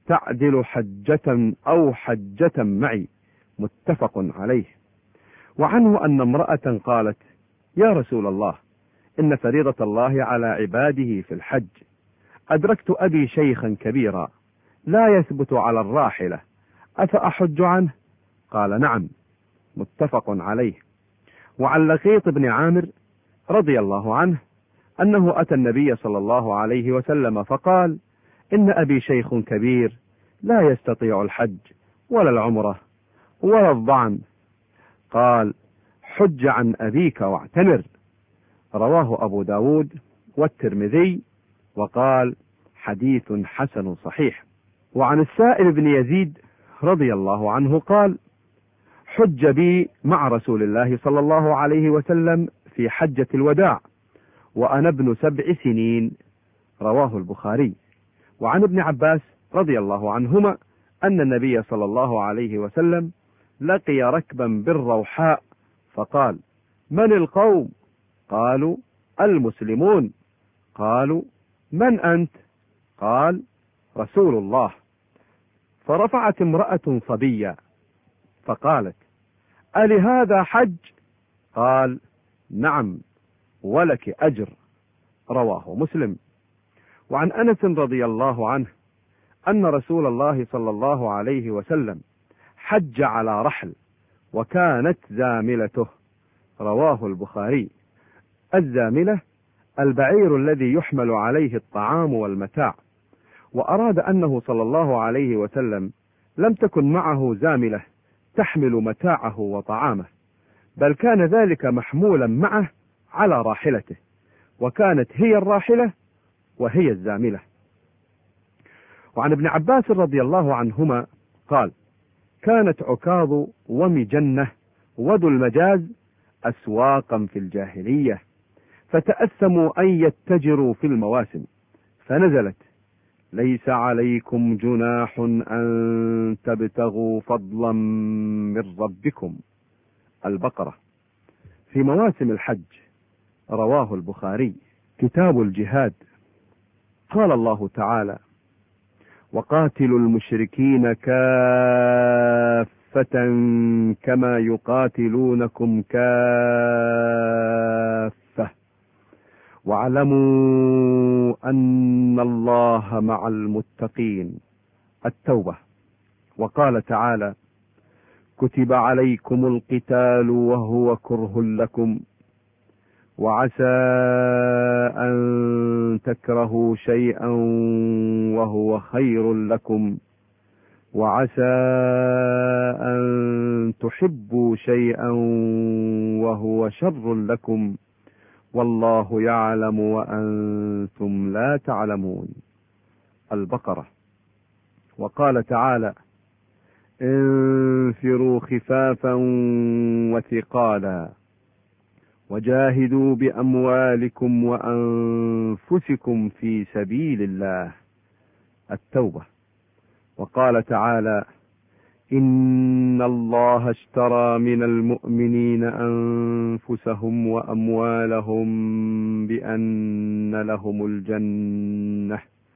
تعدل حجة أو حجة معي، متفق عليه. وعنه أن امرأة قالت: يا رسول الله، إن فريضة الله على عباده في الحج، أدركت أبي شيخا كبيرا لا يثبت على الراحلة، أفأحج عنه؟ قال: نعم، متفق عليه. وعن لقيط بن عامر رضي الله عنه أنه أتى النبي صلى الله عليه وسلم فقال: إن أبي شيخ كبير لا يستطيع الحج ولا العمرة ولا الضعن. قال: حج عن أبيك واعتمر. رواه أبو داود والترمذي، وقال: حديث حسن صحيح. وعن السائب بن يزيد رضي الله عنه قال: حج بي مع رسول الله صلى الله عليه وسلم في حجة الوداع وأنا ابن 7 سنين. رواه البخاري. وعن ابن عباس رضي الله عنهما أن النبي صلى الله عليه وسلم لقي ركبا بالروحاء فقال: من القوم؟ قالوا: المسلمون. قالوا: من أنت؟ قال: رسول الله. فرفعت امرأة صبيا فقالت: ألهذا حج؟ قال: نعم، ولك أجر. رواه مسلم. وعن أنس رضي الله عنه أن رسول الله صلى الله عليه وسلم حج على رحل وكانت زاملته. رواه البخاري. الزاملة البعير الذي يحمل عليه الطعام والمتاع، وأراد أنه صلى الله عليه وسلم لم تكن معه زاملة تحمل متاعه وطعامه، بل كان ذلك محمولا معه على راحلته، وكانت هي الراحلة وهي الزاملة. وعن ابن عباس رضي الله عنهما قال: كانت عكاظ ومجنة وذو المجاز أسواقا في الجاهلية، فتأثموا أن يتجروا في المواسم، فنزلت: ليس عليكم جناح أن تبتغوا فضلا من ربكم. البقرة. في مواسم الحج. رواه البخاري. كتاب الجهاد. قال الله تعالى: وقاتلوا المشركين كافة كما يقاتلونكم كافة واعلموا أن الله مع المتقين. التوبة. وقال تعالى: كتب عليكم القتال وهو كره لكم وعسى أن تكرهوا شيئا وهو خير لكم وعسى أن تحبوا شيئا وهو شر لكم والله يعلم وأنتم لا تعلمون. البقرة. وقال تعالى: انفروا خفافا وثقالا وجاهدوا بأموالكم وأنفسكم في سبيل الله. التوبة. وقال تعالى: إن الله اشترى من المؤمنين أنفسهم وأموالهم بأن لهم الجنة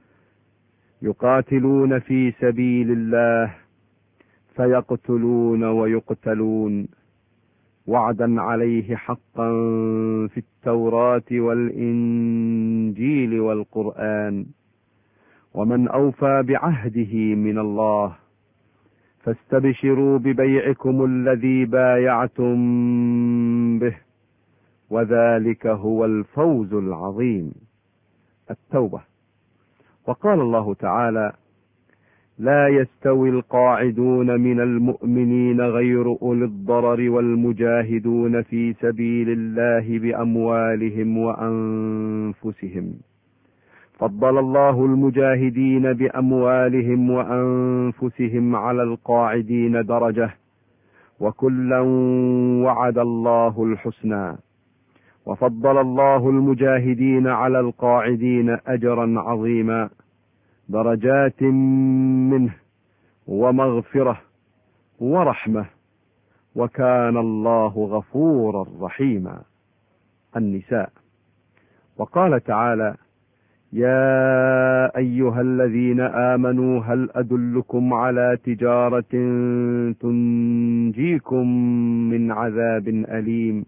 يقاتلون في سبيل الله فيقتلون ويقتلون وعدا عليه حقا في التوراة والإنجيل والقرآن ومن أوفى بعهده من الله فاستبشروا ببيعكم الذي بايعتم به وذلك هو الفوز العظيم. التوبة. وقال الله تعالى: لا يستوي القاعدون من المؤمنين غير أولي الضرر والمجاهدون في سبيل الله بأموالهم وأنفسهم فضل الله المجاهدين بأموالهم وأنفسهم على القاعدين درجة وكلا وعد الله الحسنى وفضل الله المجاهدين على القاعدين أجرا عظيما درجات منه ومغفرة ورحمة وكان الله غفورا رحيما. النساء. وقال تعالى: يا أيها الذين آمنوا هل أدلكم على تجارة تنجيكم من عذاب أليم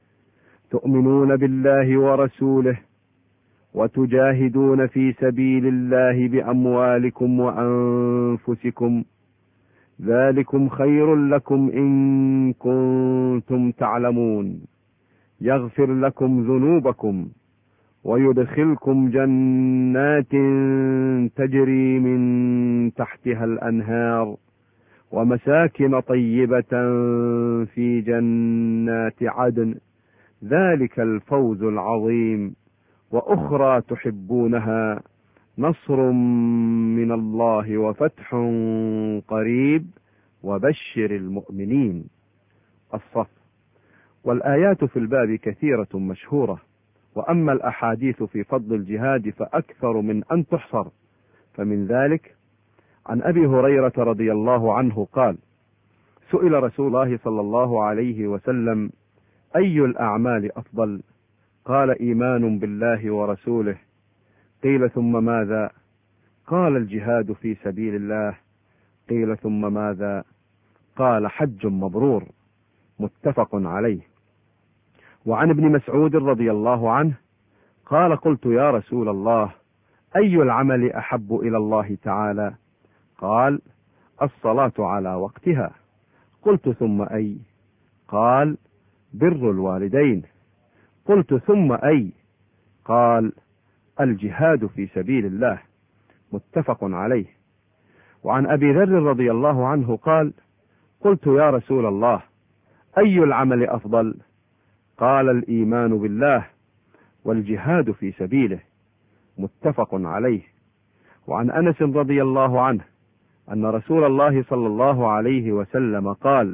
تؤمنون بالله ورسوله وتجاهدون في سبيل الله بأموالكم وأنفسكم ذلكم خير لكم إن كنتم تعلمون يغفر لكم ذنوبكم ويدخلكم جنات تجري من تحتها الأنهار ومساكن طيبة في جنات عدن ذلك الفوز العظيم وأخرى تحبونها نصر من الله وفتح قريب وبشر المؤمنين. الصف. والآيات في الباب كثيرة مشهورة، وأما الأحاديث في فضل الجهاد فأكثر من أن تحصر، فمن ذلك عن أبي هريرة رضي الله عنه قال: سئل رسول الله صلى الله عليه وسلم: أي الأعمال أفضل؟ قال: إيمان بالله ورسوله. قيل: ثم ماذا؟ قال: الجهاد في سبيل الله. قيل: ثم ماذا؟ قال: حج مبرور. متفق عليه. وعن ابن مسعود رضي الله عنه قال: قلت يا رسول الله، أي العمل أحب إلى الله تعالى؟ قال: الصلاة على وقتها. قلت: ثم أي؟ قال: بر الوالدين. قلت: ثم أي؟ قال: الجهاد في سبيل الله. متفق عليه. وعن أبي ذر رضي الله عنه قال: قلت يا رسول الله، أي العمل أفضل؟ قال: الإيمان بالله والجهاد في سبيله. متفق عليه. وعن أنس رضي الله عنه أن رسول الله صلى الله عليه وسلم قال: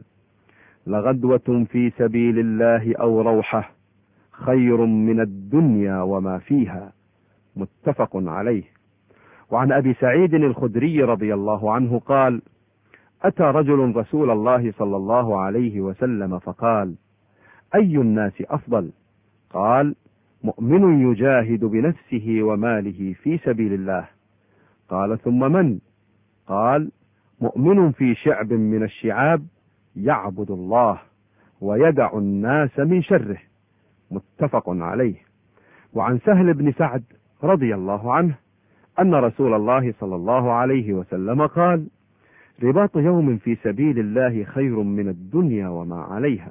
لغدوة في سبيل الله أو روحة خير من الدنيا وما فيها. متفق عليه. وعن أبي سعيد الخدري رضي الله عنه قال: أتى رجل رسول الله صلى الله عليه وسلم فقال: أي الناس أفضل؟ قال: مؤمن يجاهد بنفسه وماله في سبيل الله. قال: ثم من؟ قال: مؤمن في شعب من الشعاب يعبد الله ويدع الناس من شره. متفق عليه. وعن سهل بن سعد رضي الله عنه أن رسول الله صلى الله عليه وسلم قال: رباط يوم في سبيل الله خير من الدنيا وما عليها،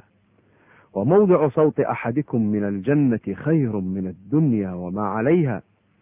وموضع صوت أحدكم من الجنة خير من الدنيا وما عليها،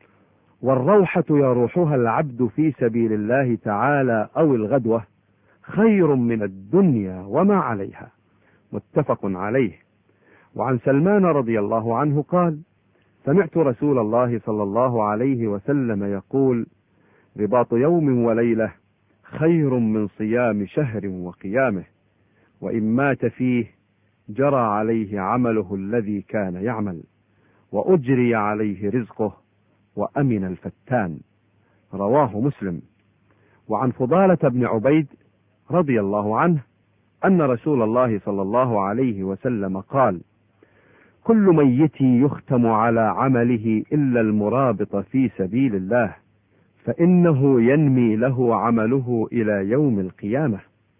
والروحة يروحها العبد في سبيل الله تعالى أو الغدوة خير من الدنيا وما عليها. متفق عليه. وعن سلمان رضي الله عنه قال: سمعت رسول الله صلى الله عليه وسلم يقول: رباط يوم وليلة خير من صيام شهر وقيامه، وإن مات فيه جرى عليه عمله الذي كان يعمل، وأجري عليه رزقه، وأمن الفتان. رواه مسلم. وعن فضالة بن عبيد رضي الله عنه أن رسول الله صلى الله عليه وسلم قال: كل ميت يختم على عمله إلا المرابط في سبيل الله، فإنه ينمي له عمله إلى يوم القيامة،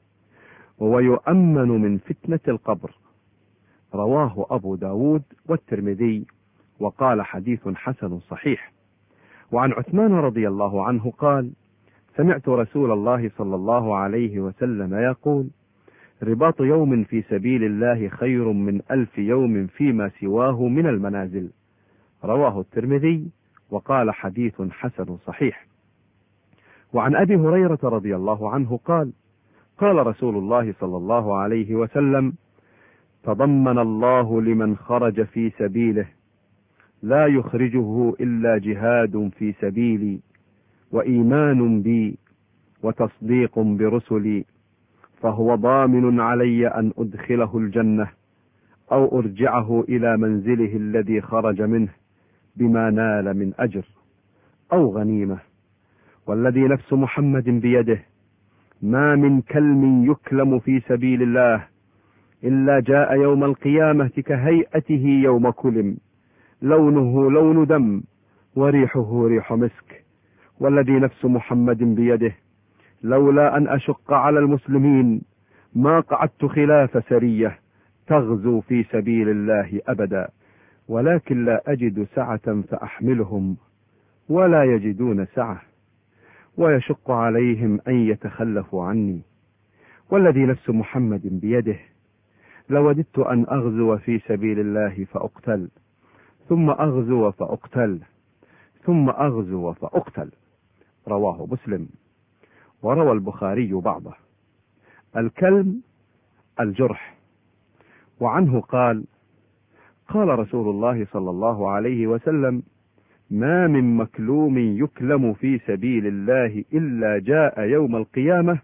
ويؤمن من فتنة القبر. رواه أبو داود والترمذي، وقال: حديث حسن صحيح. وعن عثمان رضي الله عنه قال: سمعت رسول الله صلى الله عليه وسلم يقول: رباط يوم في سبيل الله خير من 1000 يوم فيما سواه من المنازل. رواه الترمذي، وقال: حديث حسن صحيح. وعن أبي هريرة رضي الله عنه قال: قال رسول الله صلى الله عليه وسلم: تضمن الله لمن خرج في سبيله لا يخرجه إلا جهاد في سبيلي، وإيمان بي، وتصديق برسلي، فهو ضامن علي أن أدخله الجنة أو أرجعه إلى منزله الذي خرج منه بما نال من أجر أو غنيمة. والذي نفس محمد بيده ما من كلم يكلم في سبيل الله إلا جاء يوم القيامة كهيئته يوم كلم، لونه لون دم، وريحه ريح مسك، والذي نفس محمد بيده لولا أن أشق على المسلمين ما قعدت خلاف سرية تغزو في سبيل الله أبدا، ولكن لا أجد سعة فأحملهم ولا يجدون سعة، ويشق عليهم أن يتخلفوا عني، والذي نفس محمد بيده لوددت أن أغزو في سبيل الله فأقتل، ثم أغزو فأقتل، ثم أغزو فأقتل. رواه مسلم. وروى البخاري بعضه. الكلم الجرح. وعنه قال: قال رسول الله صلى الله عليه وسلم: ما من مكلوم يكلم في سبيل الله إلا جاء يوم القيامة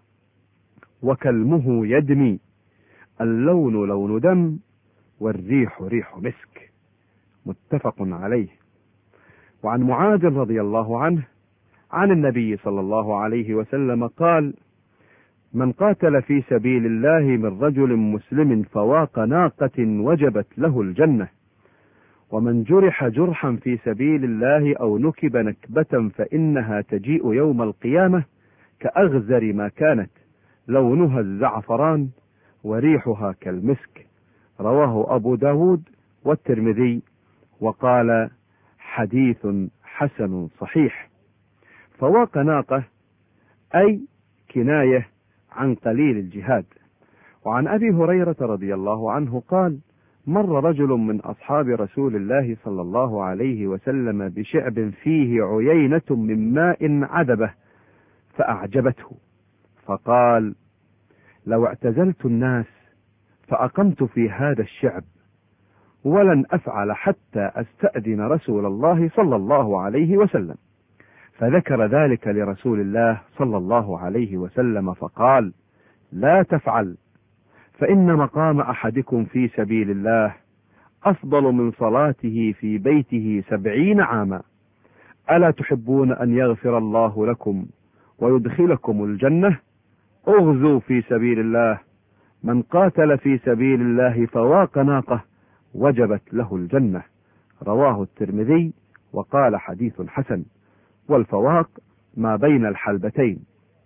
وكلمه يدمي، اللون لون دم، والريح ريح مسك. متفق عليه. وعن معاذ رضي الله عنه عن النبي صلى الله عليه وسلم قال: من قاتل في سبيل الله من رجل مسلم فواق ناقة وجبت له الجنة، ومن جرح جرحا في سبيل الله أو نكب نكبة فإنها تجيء يوم القيامة كأغزر ما كانت، لونها الزعفران وريحها كالمسك. رواه أبو داود والترمذي، وقال: حديث حسن صحيح. فواق ناقة أي كناية عن قليل الجهاد. وعن أبي هريرة رضي الله عنه قال: مر رجل من أصحاب رسول الله صلى الله عليه وسلم بشعب فيه عيينة من ماء عذبة فأعجبته، فقال: لو اعتزلت الناس فأقمت في هذا الشعب ولن أفعل حتى أستأذن رسول الله صلى الله عليه وسلم. فذكر ذلك لرسول الله صلى الله عليه وسلم فقال: لا تفعل، فإن مقام أحدكم في سبيل الله أفضل من صلاته في بيته 70 عاما. ألا تحبون أن يغفر الله لكم ويدخلكم الجنة؟ اغزوا في سبيل الله. من قاتل في سبيل الله فواق ناقة وجبت له الجنة. رواه الترمذي وقال: حديث حسن. والفواق ما بين الحلبتين.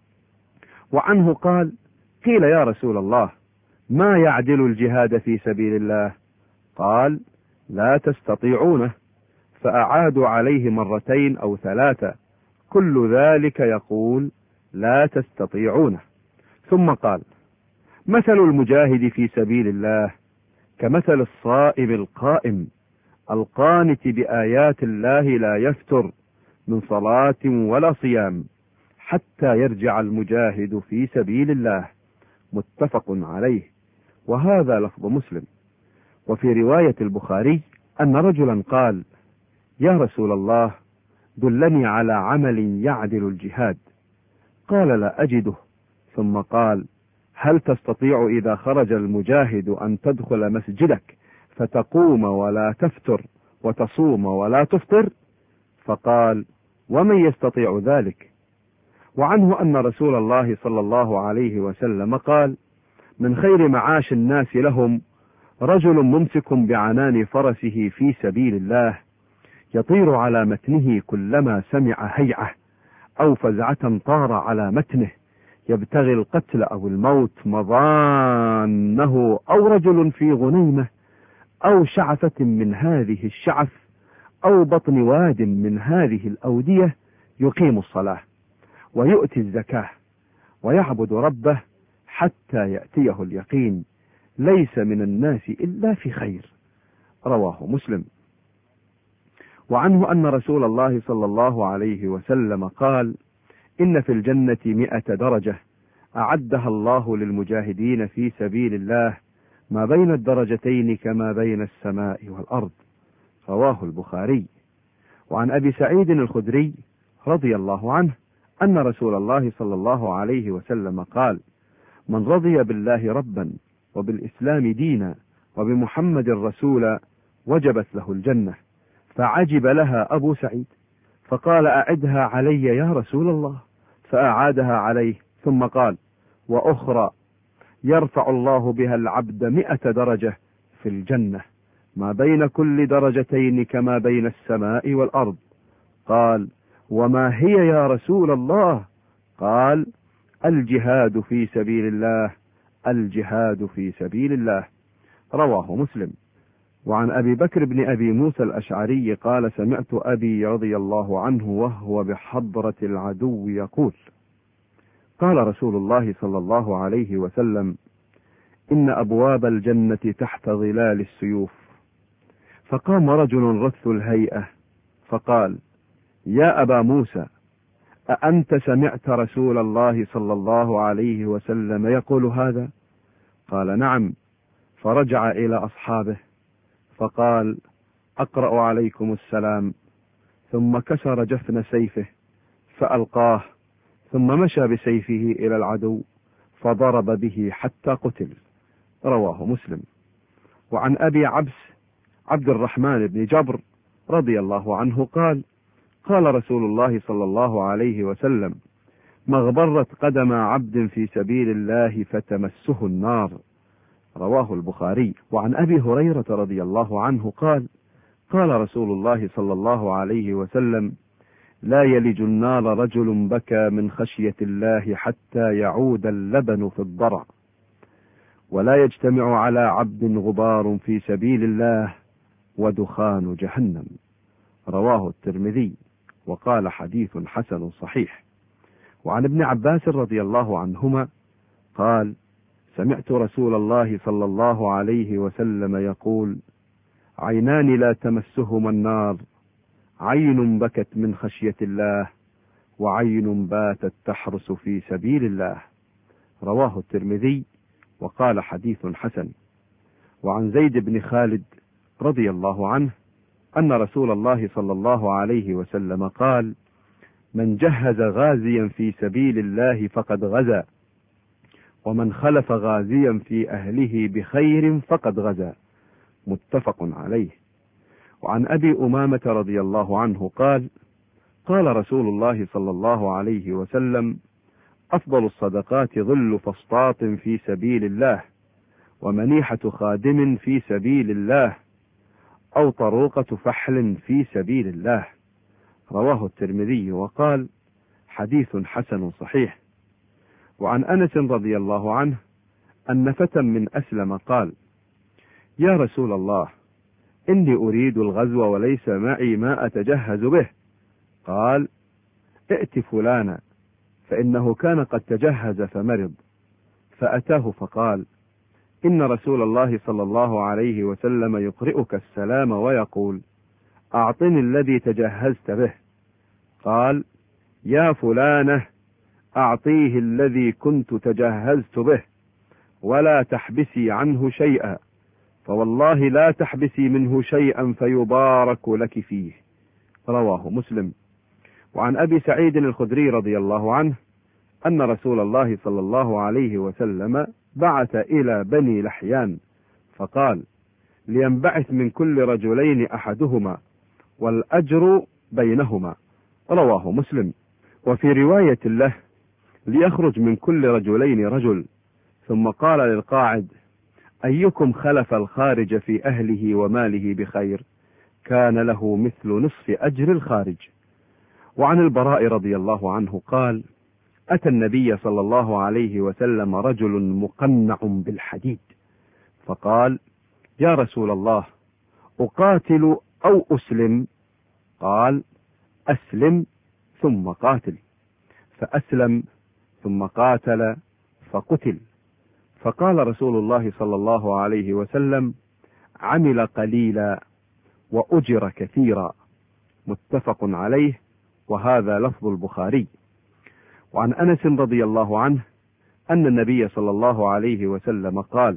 وعنه قال: قيل يا رسول الله ما يعدل الجهاد في سبيل الله؟ قال: لا تستطيعونه. فأعادوا عليه 2 أو 3، كل ذلك يقول: لا تستطيعونه. ثم قال: مثل المجاهد في سبيل الله كمثل الصائم القائم القانت بآيات الله لا يفتر من صلاة ولا صيام حتى يرجع المجاهد في سبيل الله. متفق عليه. وهذا لفظ مسلم. وفي رواية البخاري أن رجلا قال: يا رسول الله دلني على عمل يعدل الجهاد. قال: لا أجده. ثم قال: هل تستطيع إذا خرج المجاهد أن تدخل مسجدك فتقوم ولا تفتر وتصوم ولا تفطر؟ فقال: ومن يستطيع ذلك؟ وعنه أن رسول الله صلى الله عليه وسلم قال: من خير معاش الناس لهم رجل ممسك بعنان فرسه في سبيل الله يطير على متنه كلما سمع هيعة أو فزعة طار على متنه يبتغي القتل أو الموت مظانه، أو رجل في غنيمة أو شعفة من هذه الشعف أو بطن واد من هذه الأودية يقيم الصلاة ويؤتي الزكاة ويعبد ربه حتى يأتيه اليقين، ليس من الناس إلا في خير. رواه مسلم. وعنه أن رسول الله صلى الله عليه وسلم قال: إن في الجنة 100 درجة أعدها الله للمجاهدين في سبيل الله ما بين الدرجتين كما بين السماء والأرض. رواه البخاري. وعن أبي سعيد الخدري رضي الله عنه أن رسول الله صلى الله عليه وسلم قال: من رضي بالله ربا وبالإسلام دينا وبمحمد رسولا وجبت له الجنة. فعجب لها أبو سعيد فقال: أعدها علي يا رسول الله. فأعادها عليه ثم قال: وأخرى يرفع الله بها العبد 100 درجة في الجنة ما بين كل درجتين كما بين السماء والأرض. قال: وما هي يا رسول الله؟ قال: الجهاد في سبيل الله، الجهاد في سبيل الله. رواه مسلم. وعن أبي بكر بن أبي موسى الأشعري قال: سمعت أبي رضي الله عنه وهو بحضرة العدو يقول: قال رسول الله صلى الله عليه وسلم: إن أبواب الجنة تحت ظلال السيوف. فقام رجل رث الهيئة فقال: يا أبا موسى، أأنت سمعت رسول الله صلى الله عليه وسلم يقول هذا؟ قال: نعم. فرجع إلى أصحابه فقال: أقرأ عليكم السلام. ثم كسر جفن سيفه فألقاه، ثم مشى بسيفه إلى العدو فضرب به حتى قتل. رواه مسلم. وعن أبي عبس عبد الرحمن بن جبر رضي الله عنه قال: قال رسول الله صلى الله عليه وسلم: ما اغبرت قدم عبد في سبيل الله فتمسه النار. رواه البخاري. وعن أبي هريرة رضي الله عنه قال: قال رسول الله صلى الله عليه وسلم: لا يلج النار رجل بكى من خشية الله حتى يعود اللبن في الضرع، ولا يجتمع على عبد غبار في سبيل الله ودخان جهنم. رواه الترمذي وقال: حديث حسن صحيح. وعن ابن عباس رضي الله عنهما قال: سمعت رسول الله صلى الله عليه وسلم يقول: عينان لا تمسهما النار، عين بكت من خشية الله، وعين باتت تحرس في سبيل الله. رواه الترمذي وقال: حديث حسن. وعن زيد بن خالد رضي الله عنه أن رسول الله صلى الله عليه وسلم قال: من جهز غازيا في سبيل الله فقد غزا، ومن خلف غازيا في أهله بخير فقد غزا. متفق عليه. وعن أبي أمامة رضي الله عنه قال: قال رسول الله صلى الله عليه وسلم: أفضل الصدقات ظل فسطاط في سبيل الله، ومنيحة خادم في سبيل الله، أو طروقة فحل في سبيل الله. رواه الترمذي وقال: حديث حسن صحيح. وعن أنس رضي الله عنه أن فتى من أسلم قال: يا رسول الله، إني أريد الغزو وليس معي ما أتجهز به. قال: ائت فلانا، فإنه كان قد تجهز فمرض. فأتاه فقال: إن رسول الله صلى الله عليه وسلم يقرئك السلام ويقول: أعطني الذي تجهزت به. قال: يا فلانة، أعطيه الذي كنت تجهزت به، ولا تحبسي عنه شيئا، فوالله لا تحبسي منه شيئا فيبارك لك فيه. رواه مسلم. وعن أبي سعيد الخدري رضي الله عنه أن رسول الله صلى الله عليه وسلم بعث إلى بني لحيان فقال: لينبعث من كل رجلين أحدهما، والأجر بينهما. رواه مسلم. وفي رواية له: ليخرج من كل رجلين رجل. ثم قال للقاعد: أيكم خلف الخارج في أهله وماله بخير، كان له مثل نصف أجر الخارج. وعن البراء رضي الله عنه قال: أتى النبي صلى الله عليه وسلم رجل مقنع بالحديد فقال: يا رسول الله، أقاتل أو أسلم؟ قال: أسلم ثم قاتل. فأسلم ثم قاتل فقتل. فقال رسول الله صلى الله عليه وسلم: عمل قليلا وأجر كثيرا. متفق عليه، وهذا لفظ البخاري. وعن أنس رضي الله عنه أن النبي صلى الله عليه وسلم قال: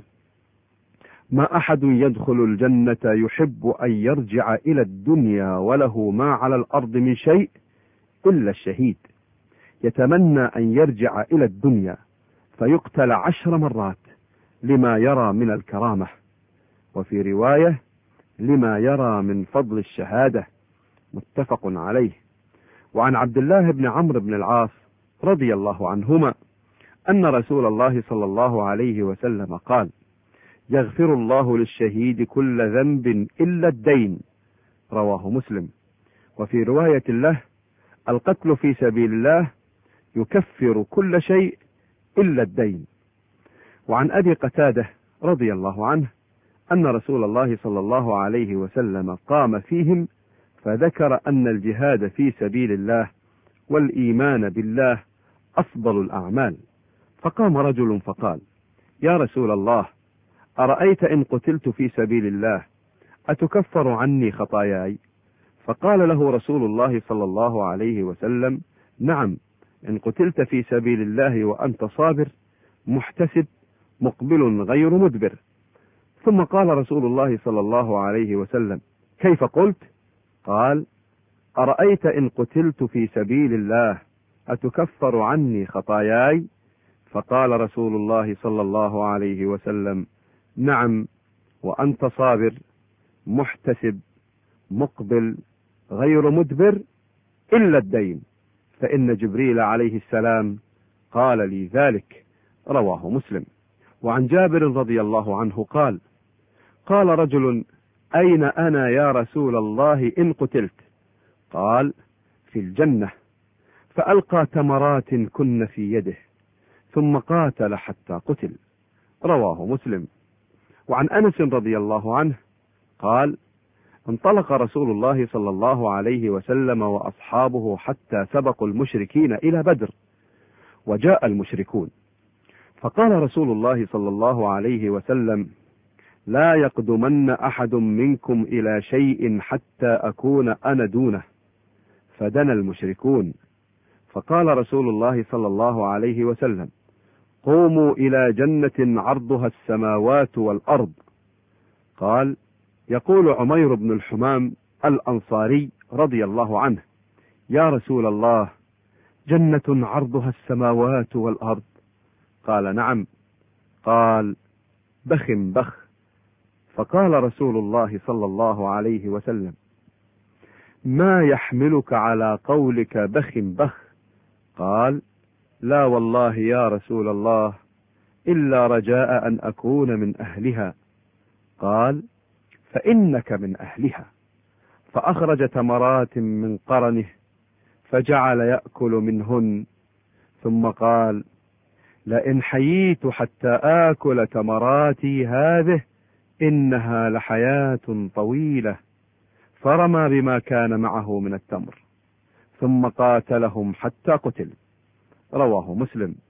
ما أحد يدخل الجنة يحب أن يرجع إلى الدنيا وله ما على الأرض من شيء إلا الشهيد، يتمنى أن يرجع إلى الدنيا فيقتل 10 مرات لما يرى من الكرامة، وفي رواية: لما يرى من فضل الشهادة. متفق عليه. وعن عبد الله بن عمرو بن العاص رضي الله عنهما أن رسول الله صلى الله عليه وسلم قال: يغفر الله للشهيد كل ذنب إلا الدين. رواه مسلم. وفي رواية له: القتل في سبيل الله يكفر كل شيء إلا الدين. وعن أبي قتادة رضي الله عنه أن رسول الله صلى الله عليه وسلم قام فيهم فذكر أن الجهاد في سبيل الله والإيمان بالله أفضل الأعمال، فقام رجل فقال: يا رسول الله، أرأيت إن قتلت في سبيل الله أتكفر عني خطاياي؟ فقال له رسول الله صلى الله عليه وسلم: نعم، إن قتلت في سبيل الله وأنت صابر محتسب مقبل غير مدبر. ثم قال رسول الله صلى الله عليه وسلم: كيف قلت؟ قال: أرأيت إن قتلت في سبيل الله أتكفر عني خطاياي؟ فقال رسول الله صلى الله عليه وسلم: نعم، وأنت صابر محتسب مقبل غير مدبر إلا الدين، فإن جبريل عليه السلام قال لي ذلك. رواه مسلم. وعن جابر رضي الله عنه قال: قال رجل: أين أنا يا رسول الله إن قتلت؟ قال: في الجنة. فألقى تمرات كن في يده ثم قاتل حتى قتل. رواه مسلم. وعن أنس رضي الله عنه قال: انطلق رسول الله صلى الله عليه وسلم وأصحابه حتى سبقوا المشركين إلى بدر، وجاء المشركون، فقال رسول الله صلى الله عليه وسلم: لا يقدمن أحد منكم إلى شيء حتى أكون أنا دونه. فدنا المشركون، فقال رسول الله صلى الله عليه وسلم: قوموا إلى جنة عرضها السماوات والأرض. قال: يقول عمير بن الحمام الأنصاري رضي الله عنه: يا رسول الله، جنة عرضها السماوات والأرض؟ قال: نعم. قال: بخ بخ. فقال رسول الله صلى الله عليه وسلم: ما يحملك على قولك بخ بخ؟ قال: لا والله يا رسول الله، إلا رجاء أن أكون من أهلها. قال: فإنك من أهلها. فأخرج تمرات من قرنه فجعل يأكل منهن، ثم قال: لئن حييت حتى آكل تمراتي هذه إنها لحياة طويلة. فرمى بما كان معه من التمر ثم قاتلهم حتى قتل. رواه مسلم.